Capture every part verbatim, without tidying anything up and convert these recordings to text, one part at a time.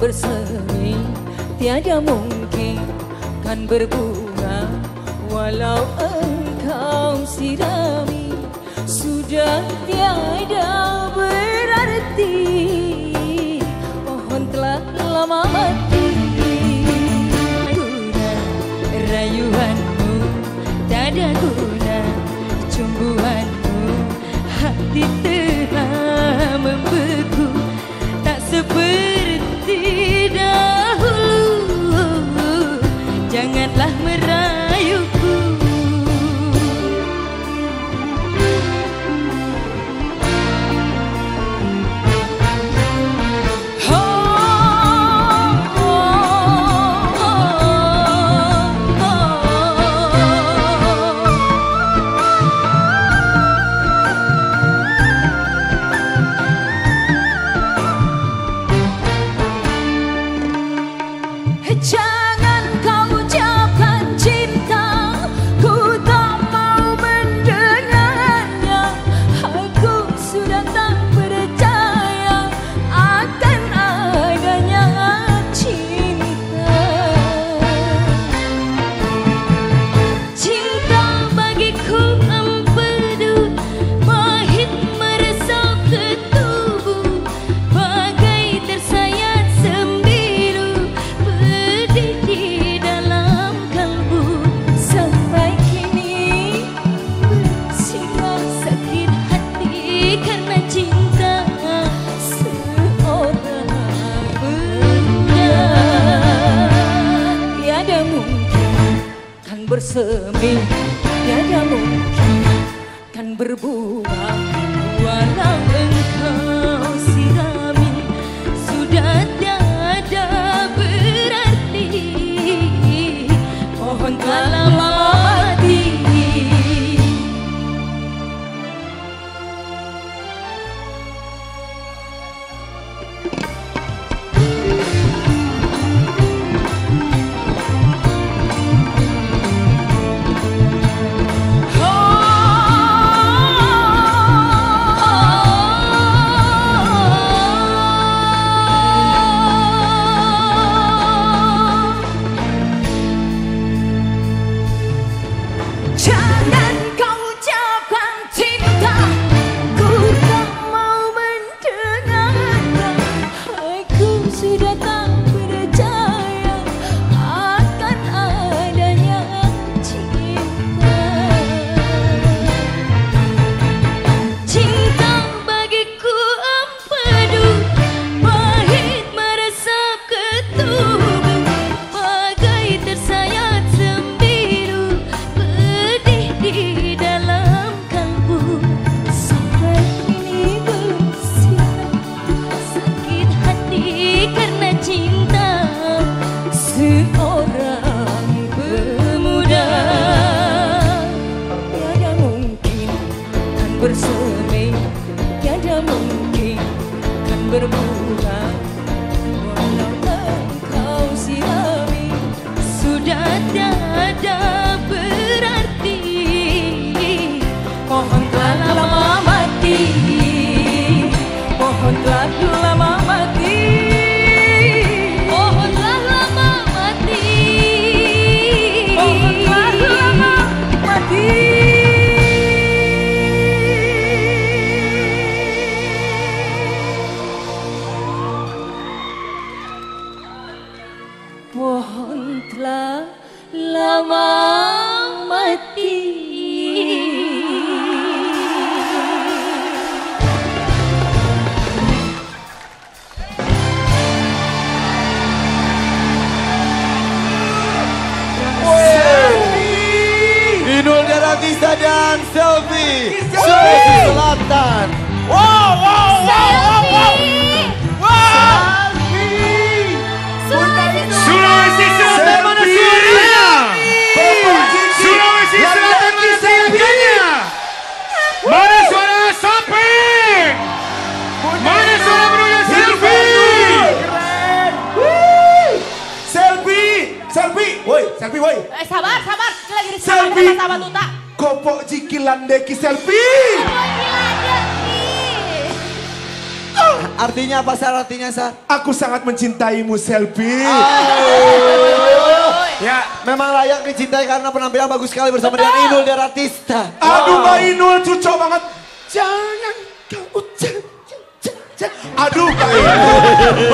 bersemi, tiada mungkin kan berbunga walau engkau sirami. Sudah tiada berarti pohon telah lama mati. Guna rayuanmu, tak ada guna cumbuanmu. Hati telah membeku, tak seperti dahulu. Janganlah merayuku. Jangan kau ucapkan cinta, ku tak mau mendengarnya. Aku sudah tak percaya akan adanya cinta. Cinta bagiku empedu, pahit meresap ke tubuh, bagai tersayat sembilu di dalam kalbu. Sampai kini bersinggah sakit hati karena cinta seorang benda. Tiada mungkin kan bersemi, tiada mungkin kan berbunga walau engkau sirami. Sudah tiada berarti pohon telah lama mati. Jangan kau ucapkan cinta, ku tak mau mendengarnya. Aku sudah tak percaya akan adanya cinta. Cinta bagiku empedu, pahit meresap ke tubuh, bagai tersayat sembilu di dalam kalbu. Sampai kini bersinggah sakit hati karena cinta seorang pemuda. Tiada mungkin kan bersemi, tiada mungkin kan berbunga walau engkau sirami. Sudah tiada berarti pohon telah lama mati. Pohon telah lama mati. Pohon telah lama mati. Pohon telah lama mati. Pohon telah lama mati. Inul Daratista dan Selvi Sulawesi Selatan. Wow, wow, wow, wow, wow. Sulawesi Selatan, mana suaranya? Sulawesi Selatan, mana suaranya? Mana suara Sopeng? Mana suara Bruno Selvi? Selvi, Selvi, woi, Selvi, woi. Eh sabar, sabar. Ini lagi di Selvi. sama Tuta. Kopok cikilan deki Selvi. Oh, gila, gila. Artinya apa Sar? Artinya Sar? Aku sangat mencintaimu Selfie. Ya, Memang layak dicintai karena penampilan bagus sekali bersama dengan Inul Daratista. Aduh Mbak Inul cucok banget. Jangan kau ucap. Aduh Mbak Inul.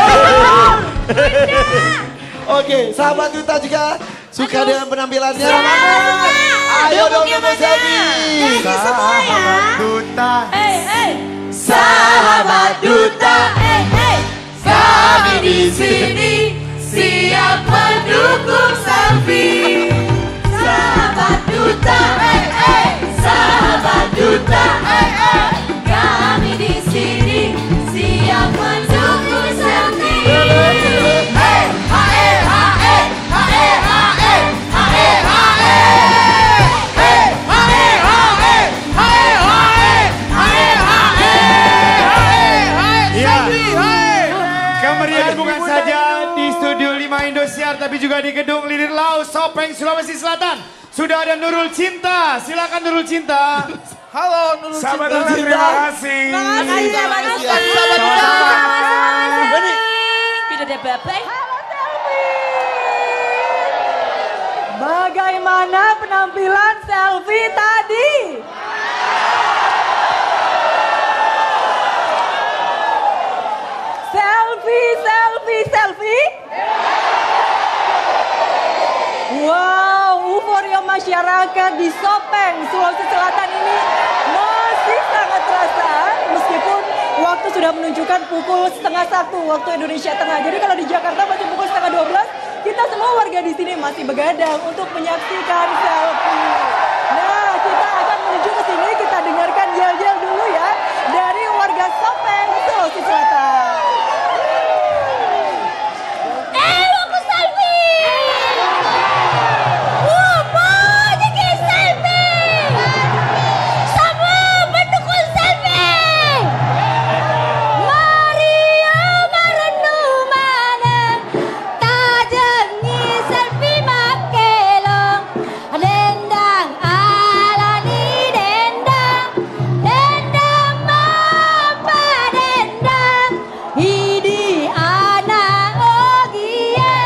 Oke, sahabat Duta juga suka Aduh. dengan penampilannya. Suka. Ayo dong Dukungnya Duta mana? Selfie. Nyanyi semua ya. Duta. Hey, hey. Sahabat Duta, Hey, hey. Kami di sini siap mendukung Selfie. Sahabat Duta, hey, hey. Sahabat Duta, hey, hey. Kami di sini siap mendukung Selfie. Hey, hae, hae, hae, hae, hae, hae. Hey, hae, hae, hae, hae, hae, hae. iya. Kemeriahan bukan saja di Studio lima Indosiar, tapi juga di Gedung Lilir Lau, Sopeng, Sulawesi Selatan. Sudah ada Nurul Cinta, silakan Nurul Cinta. halo Nurul Sahabat Cinta. Duta, terima kasih. Makasih ya, makasih. Sahabat Duta. Ini Tidak ada bapak. Bagaimana penampilan Selfie tadi? Selfie, selfie, selfie. Wow, euforia masyarakat di Sopeng, Sulawesi Selatan ini masih sangat terasa. Meskipun waktu sudah menunjukkan pukul setengah satu waktu Indonesia Tengah. Jadi kalau di Jakarta masih pukul setengah dua belas, kita semua warga di sini masih begadang untuk menyaksikan Selfie. Nah, kita akan menuju ke sini, kita dengarkan yel-yel dulu ya dari warga Sopeng, Sulawesi Selatan. Eh, aku selfie. Wah, banyak yang selfie. Semua mendukung selfie. Maria merenung mana tajamnya selfie makelong. Dendang alani dendang, dendang apa dendang. Hidi anak ogie,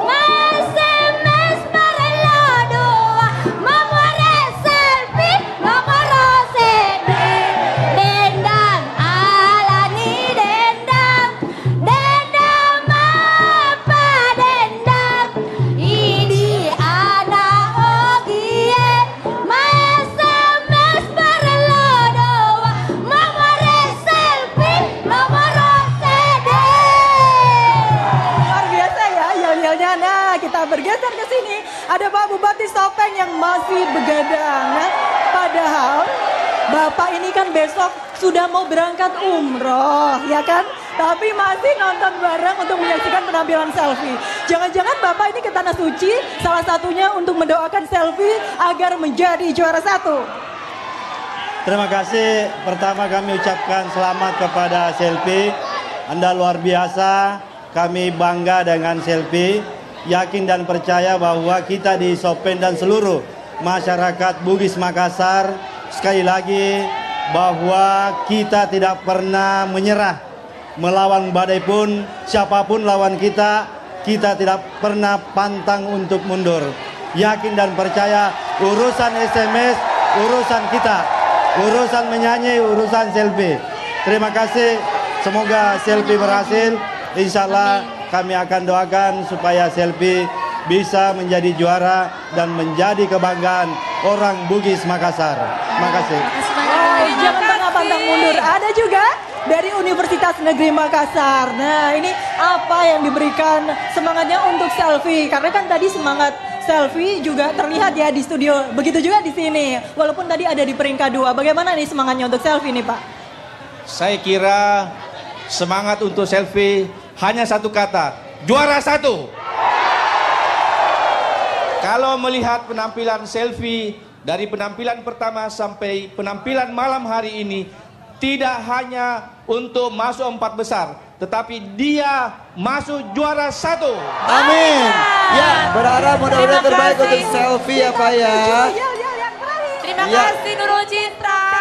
mes-mes marelo doa, mamore selfie, mamoro sedih. Dendang alani dendang, dendang apa dendang. Hidi anak ogie, mes-mes marelo doa, mamore selfie, mamoro sedih. Luar biasa ya yel-yelnya. Nah, kita bergeser ke sini. Ada Pak Bupati Sopeng yang masih begadang. Nah, padahal Bapak ini kan besok sudah mau berangkat umroh, ya kan? Tapi masih nonton bareng untuk menyaksikan penampilan Selfie. Jangan-jangan Bapak ini ke Tanah Suci, salah satunya untuk mendoakan Selfie agar menjadi juara satu. Terima kasih. Pertama kami ucapkan selamat kepada Selfie. Anda luar biasa. Kami bangga dengan Selfie. Yakin dan percaya bahwa kita di Sopeng dan seluruh masyarakat Bugis Makassar sekali lagi bahwa kita tidak pernah menyerah. Melawan badai pun, siapapun lawan kita, kita tidak pernah pantang untuk mundur. Yakin dan percaya urusan S M S, urusan kita. Urusan menyanyi, urusan Selfie. Terima kasih, semoga Selfie berhasil. Insya Allah kami akan doakan supaya Selfie bisa menjadi juara dan menjadi kebanggaan orang Bugis Makassar. Terima kasih. Oh, jangan pernah pantang mundur. Ada juga dari Universitas Negeri Makassar. Nah, ini apa yang diberikan semangatnya untuk Selfie? Karena kan tadi semangat Selfie juga terlihat ya di studio. Begitu juga di sini. Walaupun tadi ada di peringkat dua. Bagaimana nih semangatnya untuk Selfie nih, Pak? Saya kira semangat untuk Selfie hanya satu kata, juara satu. Kalau melihat penampilan Selfie dari penampilan pertama sampai penampilan malam hari ini, tidak hanya untuk masuk empat besar, tetapi dia masuk juara satu. Amin. Ya, berharap mudah-mudahan Terima terbaik kasih. untuk Selfie ya Pak ya. Yel, yel, yang terakhir. Terima Ya. kasih Nurul Cinta.